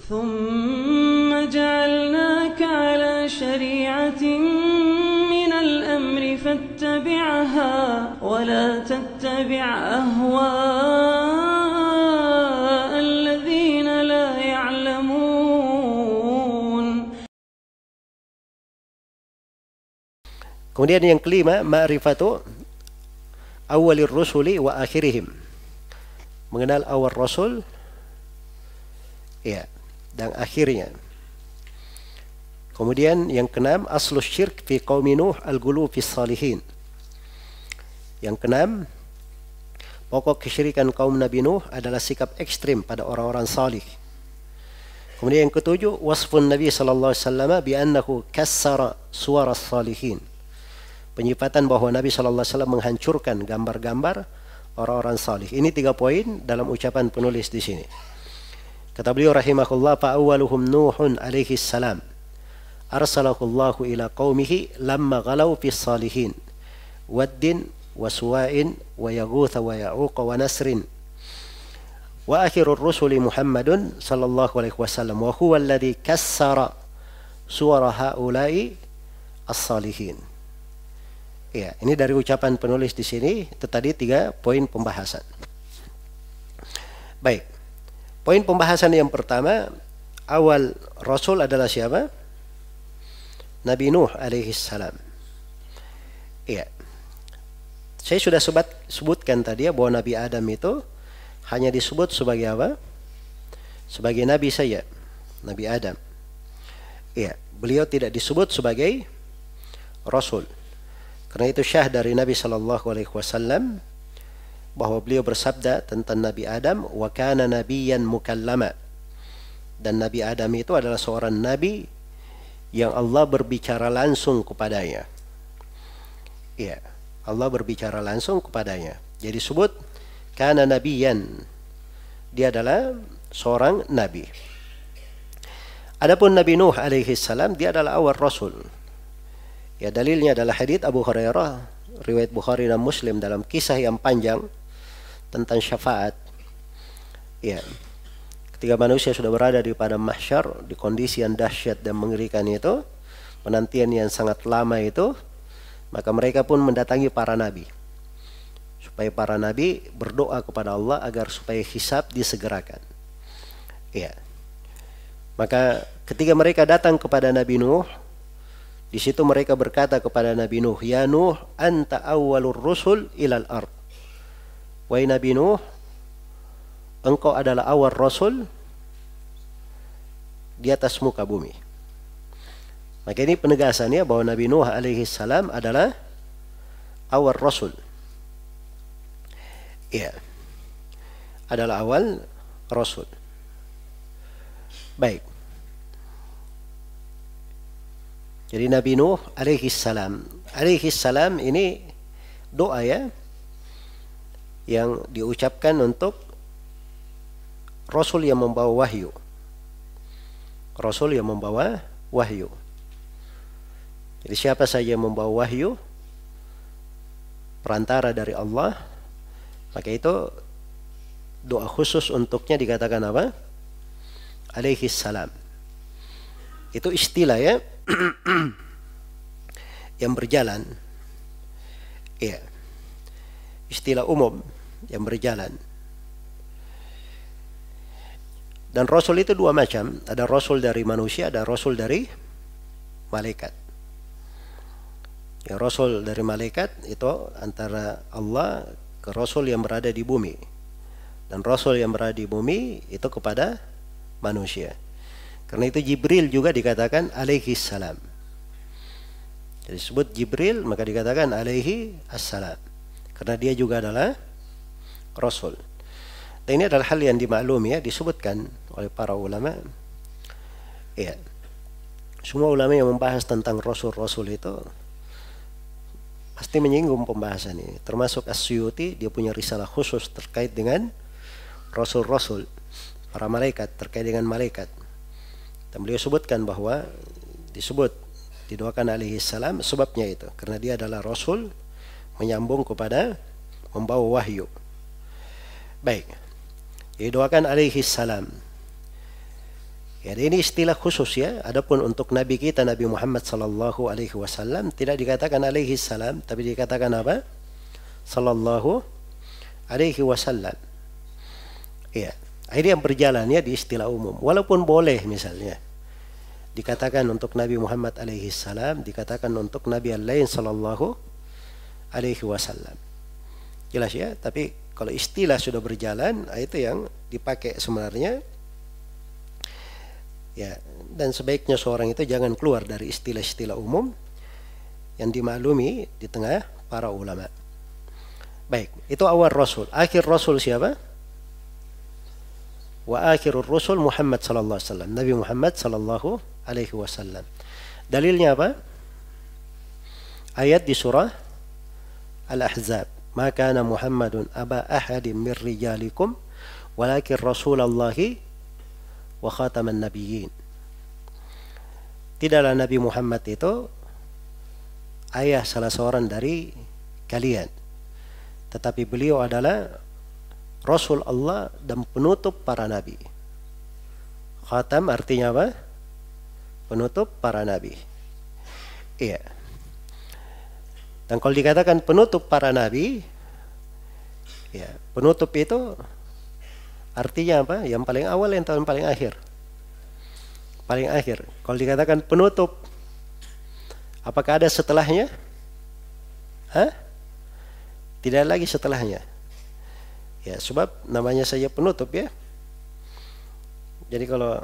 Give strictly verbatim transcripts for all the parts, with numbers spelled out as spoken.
ثم جعلناك على شريعة من الأمر فاتبعها ولا تتبع أهواء الذين لا يعلمون. Kemudian yang kelima, ma'rifatu awalir rusuli wa akhirihim. Mengenal awal rasul ya, dan akhirnya. Kemudian yang keenam, aslu syirk fi qaumi Nuh al-ghulu fi salihin. Yang keenam, pokok kesyirikan kaum Nabi Nuh adalah sikap ekstrim pada orang-orang salih. Kemudian yang ketujuh, wasfun Nabi sallallahu alaihi wasallam bi annahu kassara suwar as-salihin. Penyifatan bahwa Nabi sallallahu alaihi wasallam menghancurkan gambar-gambar orang-orang salih. Ini tiga poin dalam ucapan penulis di sini. Kata beliau rahimahullah, fa awwaluhum Nuhun alaihi salam arsalahu Allahu ila qaumihi lamma ghalau fi salihin waddin wa suwa'in wa yaghutha wa ya'uq wa nasrin. Wa akhirur rusuli Muhammadun sallallahu alaihi wasallam wa huwa alladhi kassara suwara haula'i as-salihin. Ya, ini dari ucapan penulis di sini. Itu tadi tiga poin pembahasan. Baik. Poin pembahasan yang pertama, awal Rasul adalah siapa? Nabi Nuh alaihi salam. Iya. Saya sudah sebut, sebutkan tadi ya, bahwa Nabi Adam itu hanya disebut sebagai apa? Sebagai Nabi saja. Nabi Adam. Iya. Beliau tidak disebut sebagai Rasul. Karena itu syah dari Nabi sallallahu alaihi wasallam bahwa beliau bersabda tentang Nabi Adam, wa kana nabiyyan mukallama. Dan Nabi Adam itu adalah seorang nabi yang Allah berbicara langsung kepadanya. Iya, Allah berbicara langsung kepadanya. Jadi sebut kana nabiyyan. Dia adalah seorang nabi. Adapun Nabi Nuh alaihi salam, dia adalah awal rasul. Ya, dalilnya adalah hadits Abu Hurairah riwayat Bukhari dan Muslim dalam kisah yang panjang tentang syafaat. Ya, ketika manusia sudah berada di padang mahsyar di kondisi yang dahsyat dan mengerikan itu, penantian yang sangat lama itu, maka mereka pun mendatangi para nabi supaya para nabi berdoa kepada Allah agar supaya hisab disegerakan. Ya, maka ketika mereka datang kepada Nabi Nuh, di situ mereka berkata kepada Nabi Nuh, ya Nuh, anta awwalur rusul ilal ard. Wahai Nabi Nuh, engkau adalah awal rasul di atas muka bumi. Maka ini penegasannya bahwa Nabi Nuh alaihi salam adalah awal rasul. Ya, adalah awal rasul. Baik. Jadi Nabi Nuh alaihi salam, alaihi salam ini doa ya, yang diucapkan untuk Rasul yang membawa wahyu. Rasul yang membawa wahyu. Jadi siapa saja yang membawa wahyu, perantara dari Allah, maka itu doa khusus untuknya dikatakan apa? Alaihi salam. Itu istilah ya, yang berjalan. Ya, istilah umum yang berjalan. Dan Rasul itu dua macam. Ada Rasul dari manusia, ada Rasul dari malaikat. Ya, Rasul dari malaikat itu antara Allah ke Rasul yang berada di bumi. Dan Rasul yang berada di bumi itu kepada manusia. Karena itu Jibril juga dikatakan alaihi salam. Jadi disebut Jibril maka dikatakan alaihi assalam. Karena dia juga adalah Rasul. Dan ini adalah hal yang dimaklumi ya, disebutkan oleh para ulama. Ya, semua ulama yang membahas tentang Rasul-Rasul itu pasti menyinggung pembahasan ini. Termasuk As-Suyuti, dia punya risalah khusus terkait dengan Rasul-Rasul, para malaikat, terkait dengan malaikat. Dan beliau sebutkan bahwa disebut didoakan alaihi salam sebabnya itu. Karena dia adalah Rasul menyambung kepada membawa wahyu. Baik. Didoakan alaihi salam. Ya, ini istilah khusus ya. Adapun untuk Nabi kita Nabi Muhammad sallallahu alaihi wasallam tidak dikatakan alaihi salam, tapi dikatakan apa? Sallallahu alaihi wasallam. Ya, ini yang berjalan ya di istilah umum. Walaupun boleh misalnya dikatakan untuk Nabi Muhammad alaihi salam, dikatakan untuk Nabi yang lain sallallahu alaihi wasallam. Jelas ya, tapi kalau istilah sudah berjalan, itu yang dipakai sebenarnya. Ya, dan sebaiknya seorang itu jangan keluar dari istilah-istilah umum yang dimaklumi di tengah para ulama. Baik, itu awal Rasul. Akhir Rasul siapa? Wa akhirur Rasul Muhammad sallallahu alaihi wasallam. Nabi Muhammad sallallahu alaihi wasallam. Dalilnya apa? Ayat di surah Al-Ahzab. Ma kana Muhammadun aba ahadin min rijalikum walakin Rasulullahi wa khataman nabiyyin. Tidaklah Nabi Muhammad itu ayah salah seorang dari kalian, tetapi beliau adalah Rasul Allah dan penutup para nabi. Khatam artinya apa? Penutup para nabi. Iya. Dan kalau dikatakan penutup para nabi, ya, penutup itu artinya apa? Yang paling awal, yang paling akhir. Paling akhir. Kalau dikatakan penutup, apakah ada setelahnya? Hah? Tidak lagi setelahnya. Ya, sebab namanya saja penutup ya. Jadi kalau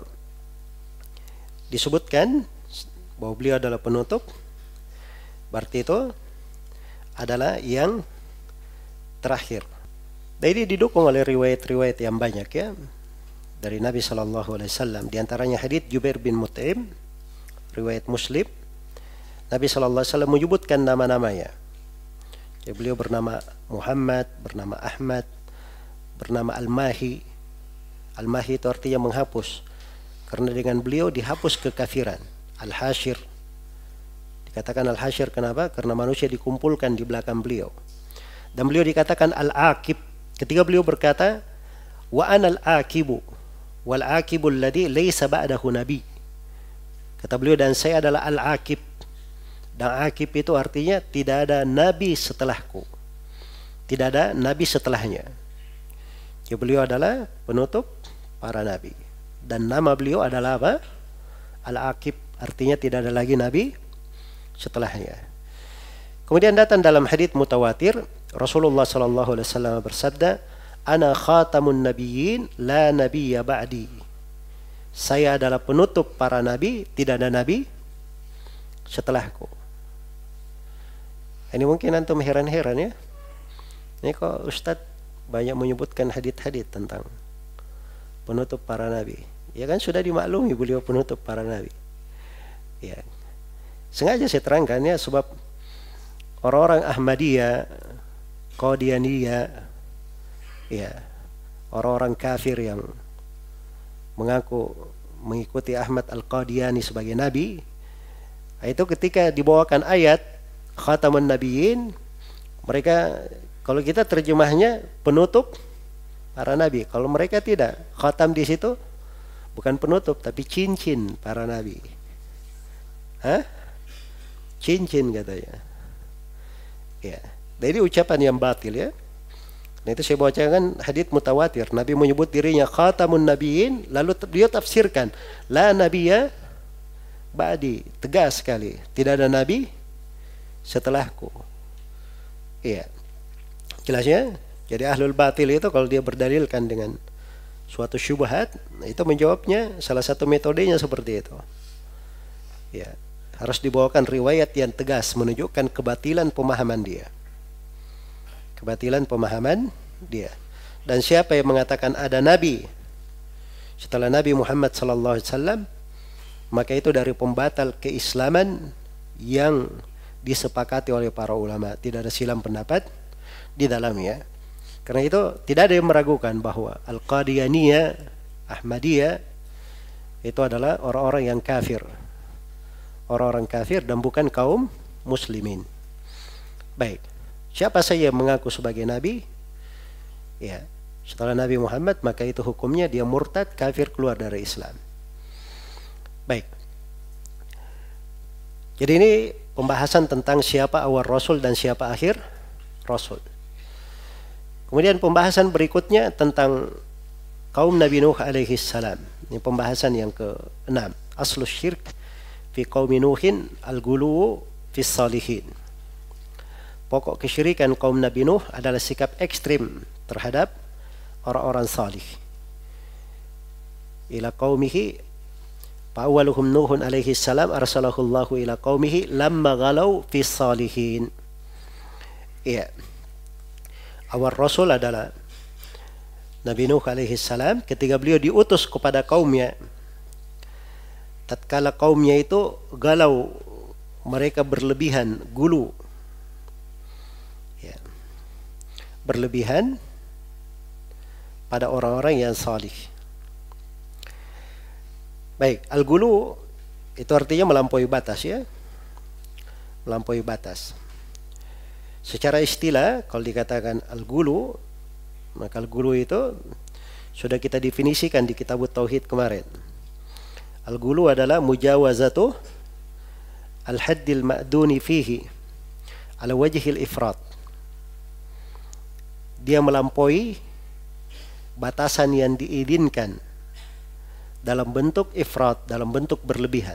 disebutkan bahwa beliau adalah penutup, berarti itu adalah yang terakhir. Dan ini didukung oleh riwayat-riwayat yang banyak ya dari Nabi Shallallahu Alaihi Wasallam. Di antaranya hadits Jubair bin Mut'im, riwayat Muslim. Nabi Shallallahu Alaihi Wasallam menyebutkan nama-namanya. Ya, beliau bernama Muhammad, bernama Ahmad, bernama Al-Mahi. Al-Mahi itu artinya menghapus, karena dengan beliau dihapus kekafiran. Al-Hashir, dikatakan Al-Hashir kenapa? Karena manusia dikumpulkan di belakang beliau. Dan beliau dikatakan Al-Aqib ketika beliau berkata wa anal aqibu wal aqibul ladzi laisa ba'dahu nabi. Kata beliau, dan saya adalah Al-Aqib. Dan Aqib itu artinya tidak ada nabi setelahku, tidak ada nabi setelahnya. Ya, beliau adalah penutup para nabi. Dan nama beliau adalah apa? Al-Aqib, artinya tidak ada lagi nabi setelahnya. Kemudian datang dalam hadits mutawatir, Rasulullah sallallahu alaihi wasallam bersabda, "Ana khatamun nabiyyin, la nabiyya ba'di." Saya adalah penutup para nabi, tidak ada nabi setelahku. Ini mungkin antum heran-heran ya. Ini kok Ustadz banyak menyebutkan hadits-hadits tentang penutup para nabi. Ya kan sudah dimaklumi beliau penutup para nabi. Ya. Sengaja saya terangkan ya, sebab orang-orang Ahmadiyah, Qadianiyah, ya, orang-orang kafir yang mengaku mengikuti Ahmad Al-Qadiani sebagai nabi, itu ketika dibawakan ayat Khatamun Nabiyyin, mereka, kalau kita terjemahnya penutup para nabi, kalau mereka tidak, khatam di situ bukan penutup tapi cincin para nabi. Hah? Cincin katanya. Ya, jadi ucapan yang batil ya. Nah, itu saya bacakan hadits mutawatir. Nabi menyebut dirinya khatamun nabiyyin, lalu dia tafsirkan la nabiyya ba'di, tegas sekali, tidak ada nabi setelahku. Iya. Jelas ya? Jadi ahlul batil itu kalau dia berdalilkan dengan suatu syubhat, itu menjawabnya salah satu metodenya seperti itu. Ya, harus dibawakan riwayat yang tegas menunjukkan kebatilan pemahaman dia. Kebatilan pemahaman dia. Dan siapa yang mengatakan ada nabi setelah Nabi Muhammad sallallahu alaihi wasallam, maka itu dari pembatal keislaman yang disepakati oleh para ulama, tidak ada silam pendapat di dalamnya. Karena itu tidak ada yang meragukan bahwa Al-Qadianiyah, Ahmadiyah itu adalah orang-orang yang kafir, orang-orang kafir dan bukan kaum muslimin. Baik, siapa saja yang mengaku sebagai nabi, ya, setelah Nabi Muhammad, maka itu hukumnya dia murtad, kafir, keluar dari Islam. Baik. Jadi ini pembahasan tentang siapa awal Rasul dan siapa akhir Rasul. Kemudian pembahasan berikutnya tentang kaum Nabi Nuh alaihi salam. Ini pembahasan yang keenam. Aslu syirk fi qaumi Nuhin al-gulu fi salihin. Pokok kesyirikan kaum Nabi Nuh adalah sikap ekstrim terhadap orang-orang salih. Ila qaumihi fa'awaluhum Nuhun alaihi salam arsalahullahu ila qaumihi lamma ghalau fi salihin. Iya. Awal Rasul adalah Nabi Nuh alaihi salam ketika beliau diutus kepada kaumnya. Tatkala kaumnya itu galau, mereka berlebihan, gulu. Ya. Berlebihan pada orang-orang yang salih. Baik, al-gulu itu artinya melampaui batas ya. Melampaui batas. Secara istilah kalau dikatakan al-gulu, maka al-gulu itu sudah kita definisikan di kitab Tauhid kemarin. Al-gulu adalah mujawazatu al-haddil ma'duni fihi ala wajhil ifrat. Dia melampaui batasan yang diizinkan dalam bentuk ifrat, dalam bentuk berlebihan.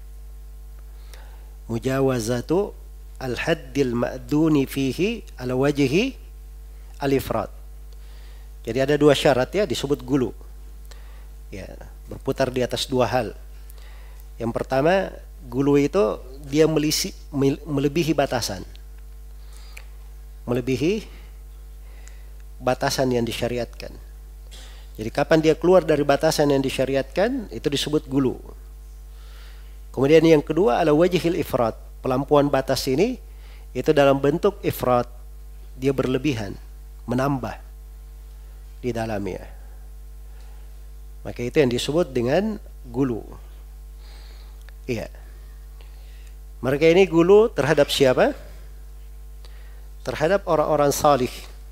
Mujawazatu al-haddil ma'duni fihi ala wajhi al-ifrat. Jadi ada dua syarat ya disebut gulu. Ya, berputar di atas dua hal. Yang pertama, gulu itu dia melisi, melebihi batasan. Melebihi batasan yang disyariatkan. Jadi kapan dia keluar dari batasan yang disyariatkan, itu disebut gulu. Kemudian yang kedua, ala wajhil ifrat. Pelampuan batas ini itu dalam bentuk ifrat. Dia berlebihan, menambah di dalamnya. Maka itu yang disebut dengan gulu. Iya. Mereka ini gulu terhadap siapa? Terhadap orang-orang salih.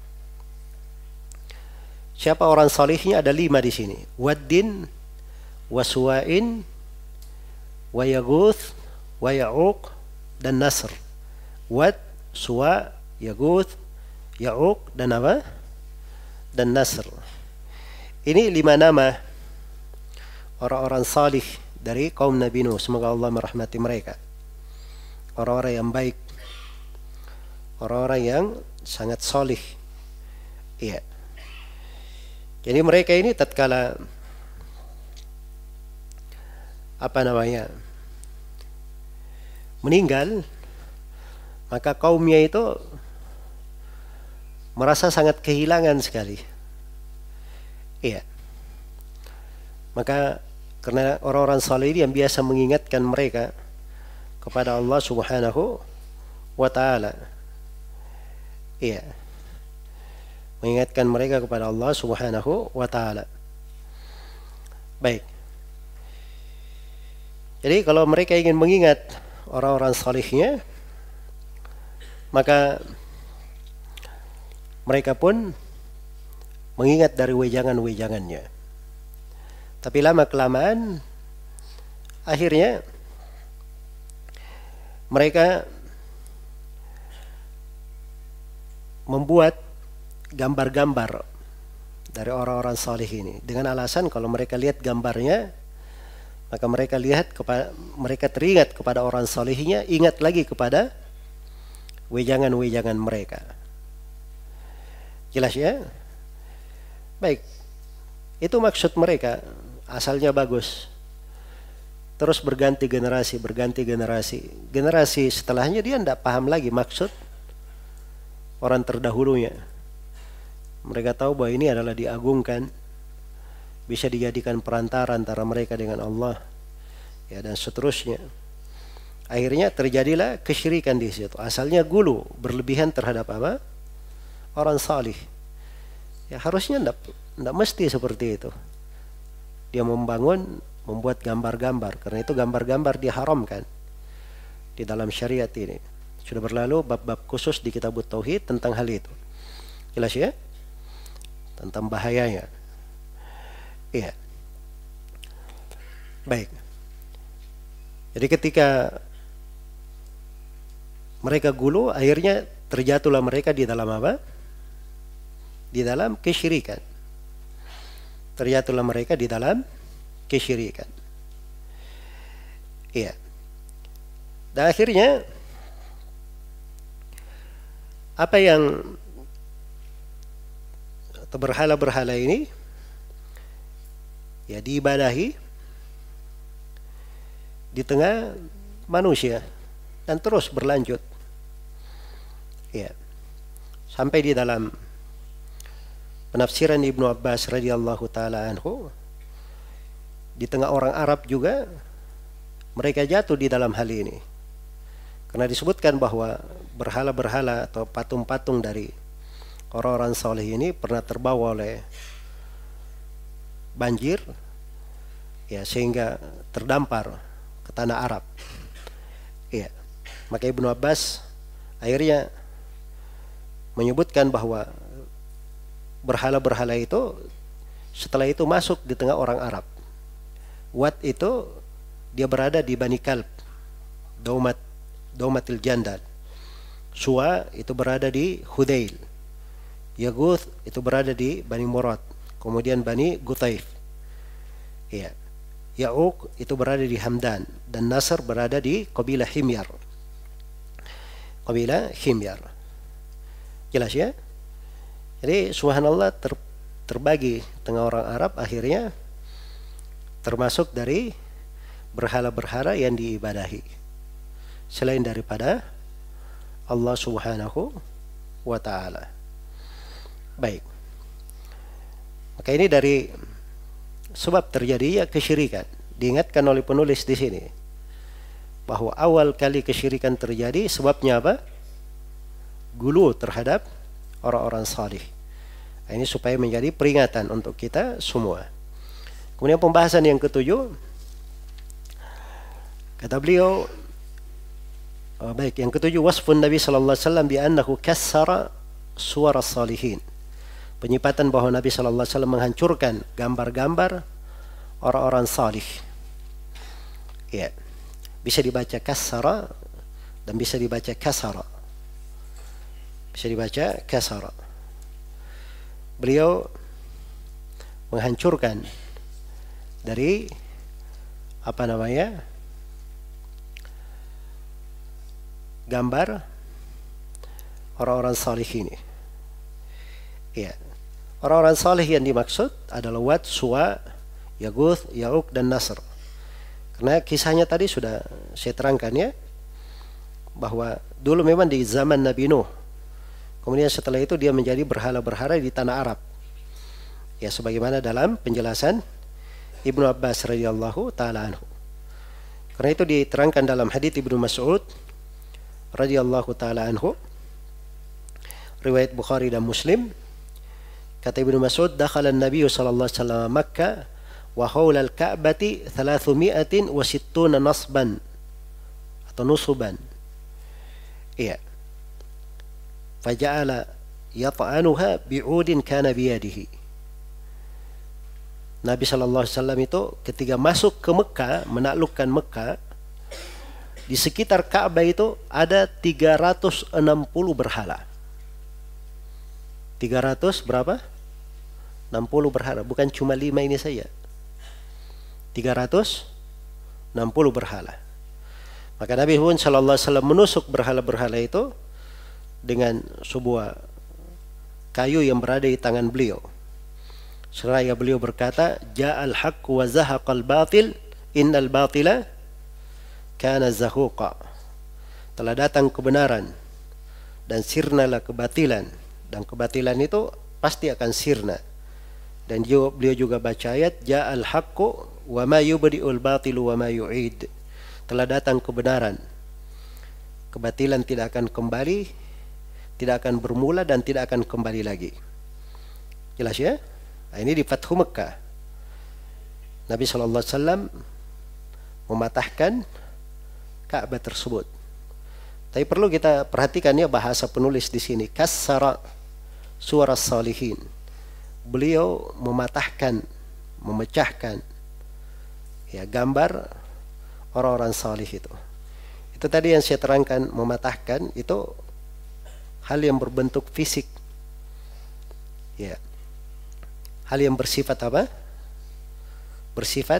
Siapa orang salihnya? Ada lima di sini. Waddin, Waswa'in, Wayaguth, Waya'uq, dan Nasr. Wad, Suwa, Yaguth, Ya'uq, dan apa? Dan Nasr. Ini lima nama orang-orang salih dari kaum Nabi Nuh. Semoga Allah merahmati mereka. Orang-orang yang baik, orang-orang yang sangat salih. Iya. Jadi mereka ini tatkala apa namanya meninggal, maka kaumnya itu merasa sangat kehilangan sekali. Iya. Maka karena orang-orang saleh ini yang biasa mengingatkan mereka kepada Allah Subhanahu wa taala. Iya. Mengingatkan mereka kepada Allah Subhanahu wa taala. Baik. Jadi kalau mereka ingin mengingat orang-orang salihnya, maka mereka pun mengingat dari wejangan-wejangannya. Tapi lama-kelamaan akhirnya mereka membuat gambar-gambar dari orang-orang salih ini dengan alasan kalau mereka lihat gambarnya, maka mereka lihat kepada mereka teringat kepada orang salihnya, ingat lagi kepada wejangan-wejangan mereka. Jelas ya? Baik. Itu maksud mereka, asalnya bagus. Terus berganti generasi, berganti generasi. Generasi setelahnya dia tidak paham lagi maksud orang terdahulunya. Mereka tahu bahwa ini adalah diagungkan, bisa dijadikan perantara antara mereka dengan Allah, ya, dan seterusnya. Akhirnya terjadilah kesyirikan di situ. Asalnya gulu, berlebihan terhadap apa? Orang salih. Ya harusnya tidak, tidak mesti seperti itu. Dia membangun, membuat gambar-gambar. Karena itu gambar-gambar diharamkan di dalam syariat ini. Sudah berlalu bab-bab khusus di kitab Tauhid tentang hal itu. Jelas ya? Tentang bahayanya. Iya. Baik. Jadi ketika mereka gulu, akhirnya terjatuhlah mereka di dalam apa? Di dalam kesyirikan. Terjatuhlah mereka di dalam kesyirikan. Iya. Dan akhirnya apa yang atau berhala-berhala ini ya diibadahi di tengah manusia dan terus berlanjut. Ya. Sampai di dalam penafsiran Ibnu Abbas radhiyallahu taala anhu, di tengah orang Arab juga mereka jatuh di dalam hal ini. Karena disebutkan bahwa berhala-berhala atau patung-patung dari orang-orang saleh ini pernah terbawa oleh banjir, ya, sehingga terdampar ke tanah Arab. Ya, maka Ibnu Abbas akhirnya menyebutkan bahwa berhala-berhala itu setelah itu masuk di tengah orang Arab. Wat itu dia berada di Bani Kalb, Daumat, Daumatil Jandal. Suwa itu berada di Hudail. Yaguth itu berada di Bani Murad. Kemudian Bani Gutaif. Ya. Ya'uq itu berada di Hamdan. Dan Nasr berada di kabilah Himyar. Kabilah Himyar. Jelas ya? Jadi subhanallah ter, terbagi tengah orang Arab, akhirnya termasuk dari berhala-berhala yang diibadahi selain daripada Allah subhanahu wa ta'ala. Baik. Maka ini dari sebab terjadinya kesyirikan. Diingatkan oleh penulis di sini bahwa awal kali kesyirikan terjadi sebabnya apa? Gulu terhadap orang-orang salih. Ini supaya menjadi peringatan untuk kita semua. Kemudian pembahasan yang ketujuh, kata beliau, oh, baik, yang ketujuh, wasfun Nabi sallallahu alaihi wasallam bi annahu kassara suwar as-salihin. Penyipatan bahwa Nabi sallallahu alaihi wasallam menghancurkan gambar-gambar orang-orang salih. Ya. Bisa dibaca kassara dan bisa dibaca kasara. Bisa dibaca kasara. Beliau menghancurkan dari apa namanya? Gambar orang-orang salih ini. Ya. Orang-orang salih yang dimaksud adalah Wat, Suwa, Yaguth, Ya'uq dan Nasr. Karena kisahnya tadi sudah saya terangkan ya, bahwa dulu memang di zaman Nabi Nuh, kemudian setelah itu dia menjadi berhala-berhala di tanah Arab. Ya, sebagaimana dalam penjelasan Ibnu Abbas radhiyallahu taala anhu. Karena itu diterangkan dalam hadits Ibnu Mas'ud radhiyallahu taala anhu, riwayat Bukhari dan Muslim. Kata Ibnu Mas'ud, dakhala an-nabiy sallallahu alaihi wasallam Makkah wa haula al-Ka'bati thalathmi'atin wa sittuna nasban atau nusuban. Iya. Faja'ala yat'anuha bi'udin kana biyadihi. Nabi sallallahu alaihi wasallam itu ketika masuk ke Mekah, menaklukkan Mekah, di sekitar Ka'bah itu ada tiga ratus enam puluh berhala. tiga ratus berapa? enam puluh berhala, bukan cuma lima ini saja. tiga ratus enam puluh berhala. Maka Nabi pun sallallahu alaihi wasallam menusuk berhala-berhala itu dengan sebuah kayu yang berada di tangan beliau. Seraya beliau berkata, ja'al haqq wa zahaqal batil, innal batila kana zahuqa. Telah datang kebenaran dan sirnalah kebatilan, dan kebatilan itu pasti akan sirna. Dan juga, beliau juga baca ayat, ja'al haqqu wa ma yubdi'ul batilu wa ma yu'id. Telah datang kebenaran, kebatilan tidak akan kembali, tidak akan bermula dan tidak akan kembali lagi. Jelas ya? Nah, ini di Fathu Mekah. Nabi sallallahu alaihi wasallam mematahkan Ka'bah tersebut. Tapi perlu kita perhatikan ya bahasa penulis di sini, kassara suwar as-salihin. Beliau mematahkan, memecahkan ya gambar orang-orang salih itu. Itu tadi yang saya terangkan, mematahkan itu hal yang berbentuk fisik. Ya. Hal yang bersifat apa? Bersifat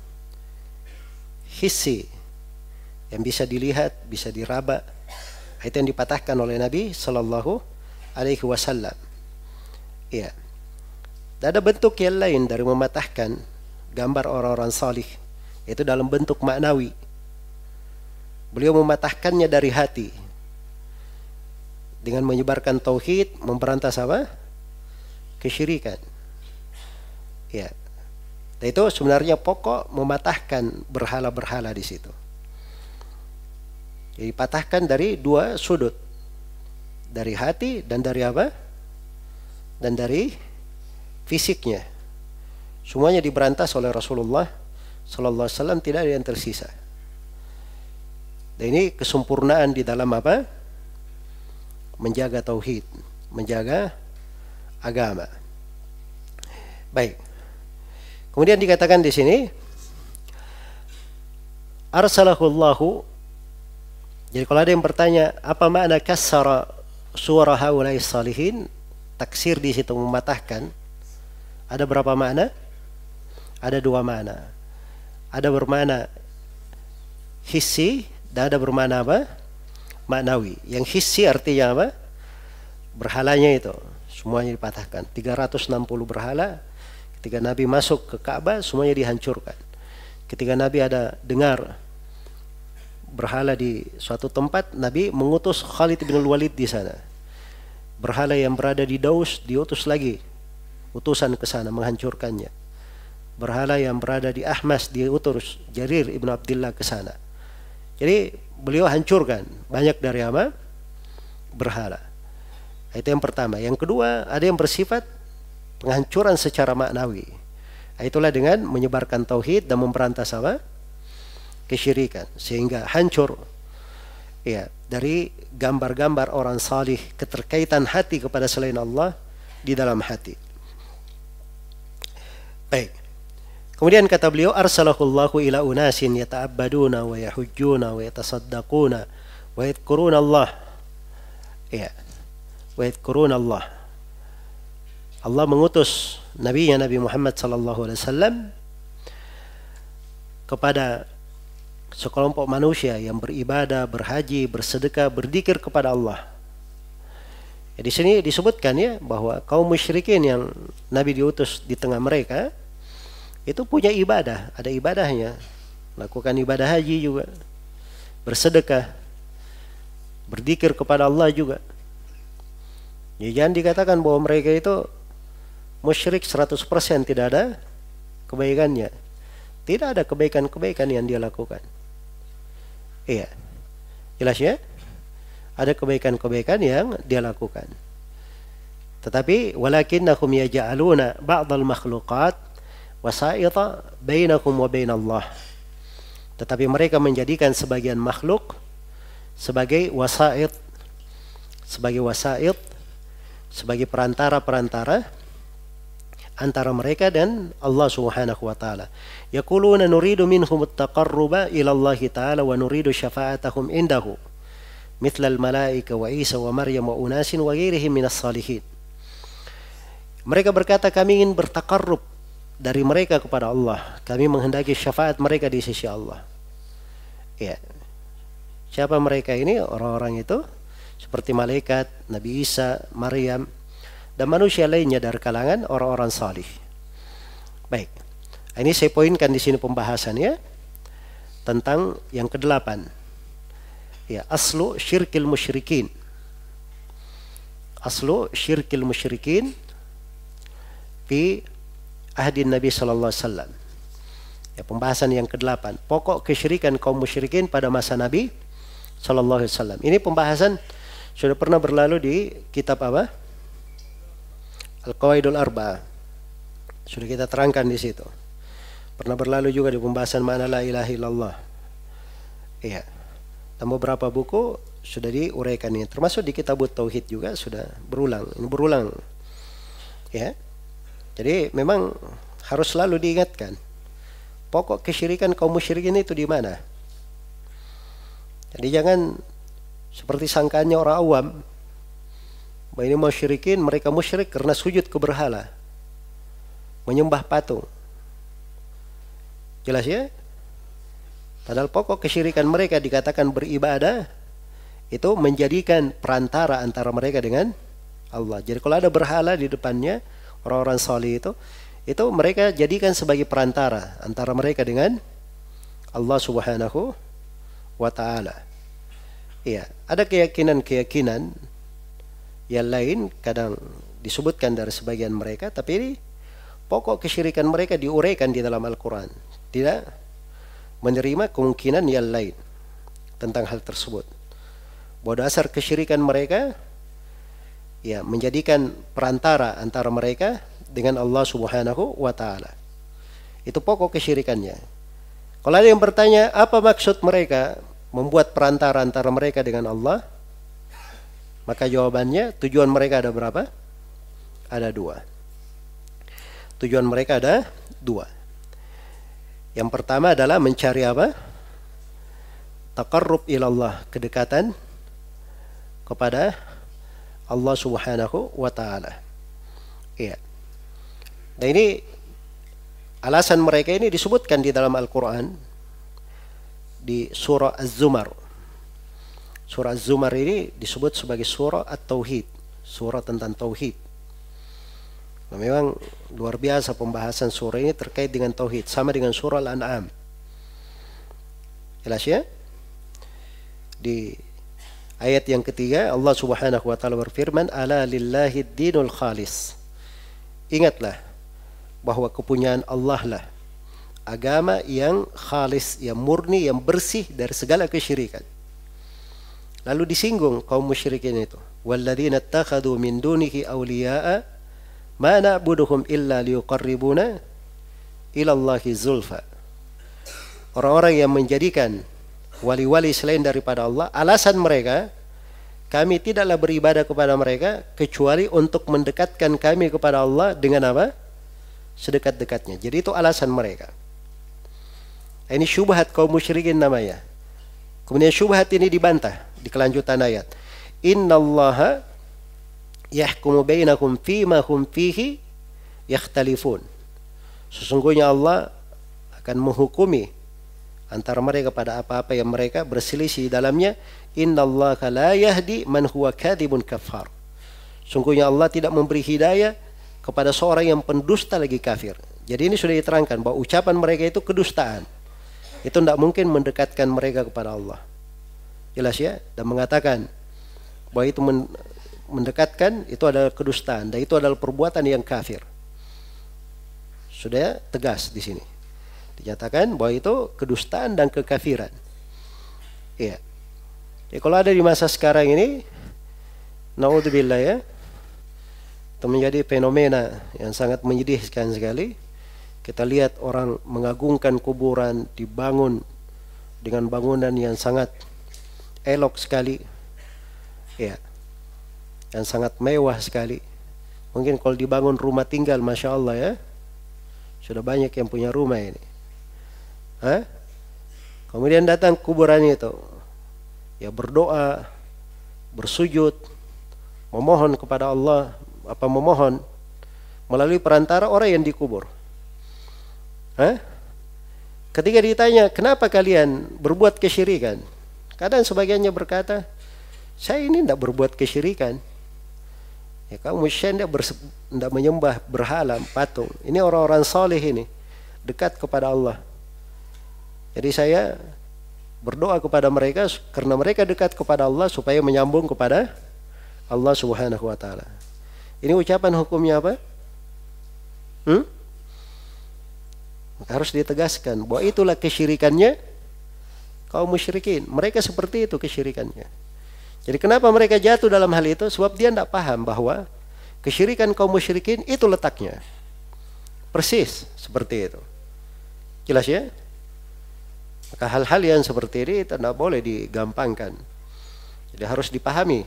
hissi, yang bisa dilihat, bisa diraba. Itu yang dipatahkan oleh Nabi Sallallahu Alaihi Wasallam. Ya. Dan ada bentuk yang lain dari mematahkan gambar orang-orang salih, itu dalam bentuk maknawi. Beliau mematahkannya dari hati dengan menyebarkan tauhid, memberantas apa? Kesyirikan. Ya. Dan itu sebenarnya pokok mematahkan berhala-berhala di situ. Jadi patahkan dari dua sudut, dari hati dan dari apa? Dan dari fisiknya. Semuanya diberantas oleh Rasulullah Sallallahu Alaihi Wasallam, tidak ada yang tersisa. Dan ini kesempurnaan di dalam apa? Menjaga tauhid, menjaga agama. Baik. Kemudian dikatakan di sini, arsalahullahu. Jadi kalau ada yang bertanya apa makna kassara suara haulai salihin, taksir di situ mematahkan, ada berapa makna? Ada dua makna. Ada bermakna hissi dan ada bermakna apa? Maknawi. Yang hissi artinya apa? Berhalanya itu semuanya dipatahkan. tiga ratus enam puluh berhala. Ketika Nabi masuk ke Ka'bah, semuanya dihancurkan. Ketika Nabi ada dengar berhala di suatu tempat, Nabi mengutus Khalid bin Walid di sana. Berhala yang berada di Daus diutus lagi utusan ke sana menghancurkannya. Berhala yang berada di Ahmas diutus Jarir ibn Abdullah ke sana. Jadi beliau hancurkan banyak dari apa? Berhala. Itu yang pertama. Yang kedua, ada yang bersifat penghancuran secara maknawi. Itulah dengan menyebarkan tauhid dan memberantas apa? Kesyirikan, sehingga hancur ya dari gambar-gambar orang salih, keterkaitan hati kepada selain Allah di dalam hati. Baik. Kemudian kata beliau, arsalahullahu ila unasin yata'abbaduna wa yahujjuna wa yatasaddaquna wa yadhkuruna Allah. Ya. Wa yadhkuruna Allah. Allah mengutus nabinya Nabi Muhammad sallallahu alaihi wasallam kepada sekelompok manusia yang beribadah, berhaji, bersedekah, berzikir kepada Allah. Ya, di sini disebutkan ya bahwa kaum musyrikin yang Nabi diutus di tengah mereka itu punya ibadah, ada ibadahnya, lakukan ibadah haji juga, bersedekah, berzikir kepada Allah juga. Ya, jangan dikatakan bahwa mereka itu musyrik seratus persen, tidak ada kebaikannya. Tidak ada kebaikan-kebaikan yang dia lakukan. Iya. Jelas ya? Ada kebaikan-kebaikan yang dia lakukan. Tetapi walakinnahum yaj'aluna ba'dal makhluqat wasaita bainakum wa bainallah. Tetapi mereka menjadikan sebagian makhluk sebagai wasait, sebagai wasait, sebagai perantara-perantara antara mereka dan Allah Subhanahu wa taala. Yaquluna nuridu minhum at-taqarruba ila Allah taala wa nuridu syafa'atahum indahu. Mithla al-malaika wa Isa wa Maryam wa unasin wa ghairihim minas salihin. Mereka berkata kami ingin bertakarrub dari mereka kepada Allah. Kami menghendaki syafaat mereka di sisi Allah. Ya. Siapa mereka ini? Orang-orang itu seperti malaikat, Nabi Isa, Maryam, dan manusia lainnya dari kalangan orang-orang salih. Baik. Ini saya poinkan di sini pembahasannya tentang yang kedelapan. Ya, aslu syirkil musyrikin. Aslu syirkil musyrikin fi ahdi Nabi sallallahu alaihi wasallam. Ya, pembahasan yang kedelapan, pokok kesyirikan kaum musyrikin pada masa Nabi sallallahu alaihi wasallam. Ini pembahasan sudah pernah berlalu di kitab apa? Al-Qawaidul Arba'ah. Sudah kita terangkan di situ. Pernah berlalu juga di pembahasan makna la ilaha illallah. Iya. Dan beberapa buku sudah diuraikan ini. Termasuk di kitab Tauhid juga sudah berulang. Ini berulang. Ya. Jadi memang harus selalu diingatkan. Pokok kesyirikan kaum musyrikin itu di mana? Jadi jangan seperti sangkaannya orang awam, bahwa ini musyrikin, mereka musyrik karena sujud ke berhala, menyembah patung. Jelas ya? Padahal pokok kesyirikan mereka dikatakan beribadah itu menjadikan perantara antara mereka dengan Allah. Jadi kalau ada berhala di depannya, orang-orang saleh itu, itu mereka jadikan sebagai perantara antara mereka dengan Allah Subhanahu wa ta'ala. Iya, ada keyakinan-keyakinan yang lain kadang disebutkan dari sebagian mereka, tapi ini pokok kesyirikan mereka diuraikan di dalam Al-Quran. Tidak menerima kemungkinan yang lain tentang hal tersebut. Bahwa dasar kesyirikan mereka ya menjadikan perantara antara mereka dengan Allah Subhanahu wa ta'ala. Itu pokok kesyirikannya. Kalau ada yang bertanya apa maksud mereka membuat perantara antara mereka dengan Allah, maka jawabannya tujuan mereka ada berapa? Ada dua. Tujuan mereka ada dua. Yang pertama adalah mencari apa? Taqarrub ilallah, kedekatan kepada Allah Subhanahu wa ta'ala. Iya. Dan ini alasan mereka ini disebutkan di dalam Al-Quran di surah Az-Zumar. Surah Az-Zumar ini disebut sebagai surah At-Tauhid, surah tentang tauhid. Nah, memang luar biasa pembahasan surah ini terkait dengan tauhid, sama dengan surah Al-An'am. Jelas ya? Di ayat yang ketiga Allah Subhanahu wa ta'ala berfirman, ala lillahi dinul khalis. Ingatlah bahwa kepunyaan Allah lah agama yang khalis, yang murni, yang bersih dari segala kesyirikan. Lalu disinggung kaum musyrikin itu, walladzina ittakhadhu min dunihi awliya'a ma na'buduhum illa liyuqarribuna ila Allahi zulfa. Orang-orang yang menjadikan wali-wali selain daripada Allah, alasan mereka, kami tidaklah beribadah kepada mereka kecuali untuk mendekatkan kami kepada Allah dengan apa? Sedekat-dekatnya. Jadi itu alasan mereka. Ini syubhat kaum musyrikin namanya. Kemudian syubhat ini dibantah di kelanjutan ayat. Innallaha yahkumu bainakum fima hum fihi yakhtalifun. Sesungguhnya Allah akan menghukumi antara mereka pada apa-apa yang mereka berselisih dalamnya. Innallaha la yahdi man huwa kadhibun kafar. Sungguhnya Allah tidak memberi hidayah kepada seorang yang pendusta lagi kafir. Jadi ini sudah diterangkan bahwa ucapan mereka itu kedustaan. Itu tidak mungkin mendekatkan mereka kepada Allah. Jelas ya? Dan mengatakan bahwa itu mendekatkan itu adalah kedustaan dan itu adalah perbuatan yang kafir. Sudah tegas di sini. Dinyatakan bahwa itu kedustaan dan kekafiran. Iya. Ya, kalau ada di masa sekarang ini, naudzubillah ya, itu menjadi fenomena yang sangat menyedihkan sekali. Kita lihat orang mengagungkan kuburan dibangun dengan bangunan yang sangat elok sekali, ya, yang sangat mewah sekali. Mungkin kalau dibangun rumah tinggal, masya Allah ya, sudah banyak yang punya rumah ini. Hah? Kemudian datang kuburan itu, ya berdoa, bersujud, memohon kepada Allah, apa memohon melalui perantara orang yang dikubur. Hah? Ketika ditanya, kenapa kalian berbuat kesyirikan? Kadang sebagiannya berkata, saya ini tidak berbuat kesyirikan. Ya, kamu tidak tidak menyembah berhala, patung. Ini orang-orang saleh ini, dekat kepada Allah. Jadi saya berdoa kepada mereka karena mereka dekat kepada Allah supaya menyambung kepada Allah Subhanahu wa ta'ala. Ini ucapan hukumnya apa? Hmm? Harus ditegaskan bahwa itulah kesyirikannya kaum musyrikin. Mereka seperti itu kesyirikannya. Jadi kenapa mereka jatuh dalam hal itu? Sebab dia tidak paham bahwa kesyirikan kaum musyrikin itu letaknya persis seperti itu. Jelas ya? Maka hal-hal yang seperti ini tidak boleh digampangkan. Jadi harus dipahami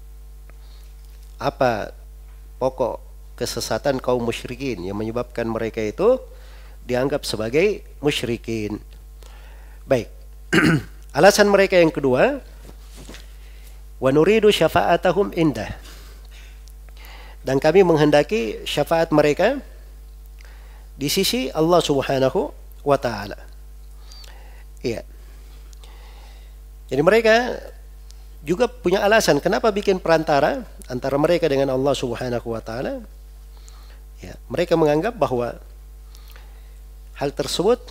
apa pokok kesesatan kaum musyrikin yang menyebabkan mereka itu dianggap sebagai musyrikin. Baik. Alasan mereka yang kedua, wa nuridu syafa'atahum indah. Dan kami menghendaki syafaat mereka di sisi Allah Subhanahu wa taala. Iya. Jadi mereka juga punya alasan kenapa bikin perantara antara mereka dengan Allah Subhanahu wa taala. Ya, mereka menganggap bahwa hal tersebut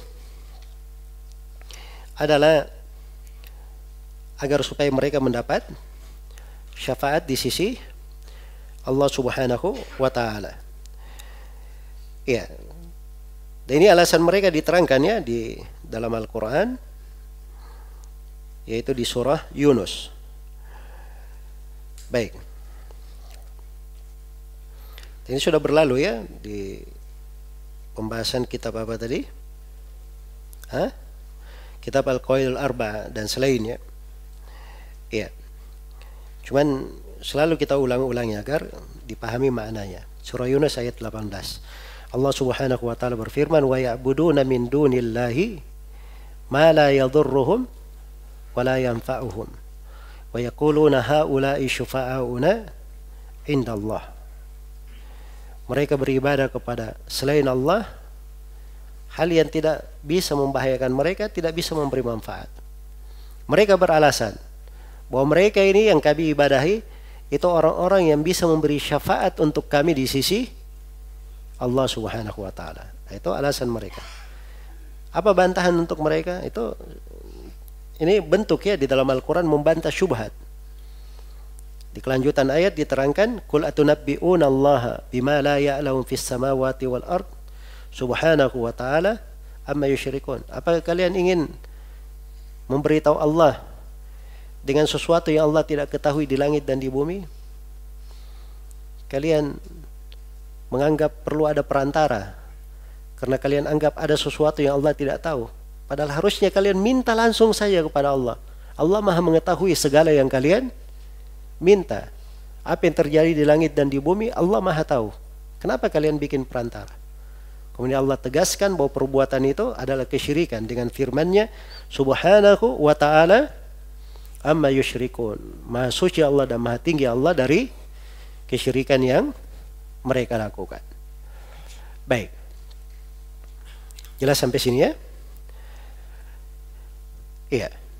adalah agar supaya mereka mendapat syafaat di sisi Allah Subhanahu wa taala. Ya. Dan ini alasan mereka diterangkan ya di dalam Al-Qur'an, yaitu di surah Yunus. Baik. Ini sudah berlalu ya di pembahasan kitab apa tadi? Hah? Kitab Al-Qawaidul Arba dan selainnya. Iya. Cuman selalu kita ulang-ulangi agar dipahami maknanya. Surah Yunus ayat delapan belas. Allah Subhanahu wa taala berfirman, "Wa ya'buduna min dunillahi ma la yadhurruhum wa la yanfa'uhum. Wa yaquluna haula'i syufa'auna indallah." Mereka beribadah kepada selain Allah hal yang tidak bisa membahayakan mereka, tidak bisa memberi manfaat. Mereka beralasan bahwa mereka ini yang kami ibadahi itu orang-orang yang bisa memberi syafaat untuk kami di sisi Allah Subhanahu wa taala. Itu alasan mereka. Apa bantahan untuk mereka? Itu ini bentuk ya di dalam Al-Qur'an membantah syubhat. Di kelanjutan ayat diterangkan, "Qul atunabbi'una Allah bima la ya'lamu fis samawati wal ard subhanahu wa ta'ala amma yusyrikun." Apakah kalian ingin memberitahu Allah dengan sesuatu yang Allah tidak ketahui di langit dan di bumi? Kalian menganggap perlu ada perantara karena kalian anggap ada sesuatu yang Allah tidak tahu. Padahal harusnya kalian minta langsung saja kepada Allah. Allah Maha mengetahui segala yang kalian minta. Apa yang terjadi di langit dan di bumi Allah Maha tahu. Kenapa kalian bikin perantara? Kemudian Allah tegaskan bahwa perbuatan itu adalah kesyirikan dengan firman-Nya, Subhanahu wa ta'ala amma yusyrikun. Maha suci Allah dan maha tinggi Allah dari kesyirikan yang mereka lakukan. Baik. Jelas sampai sini ya? Iya.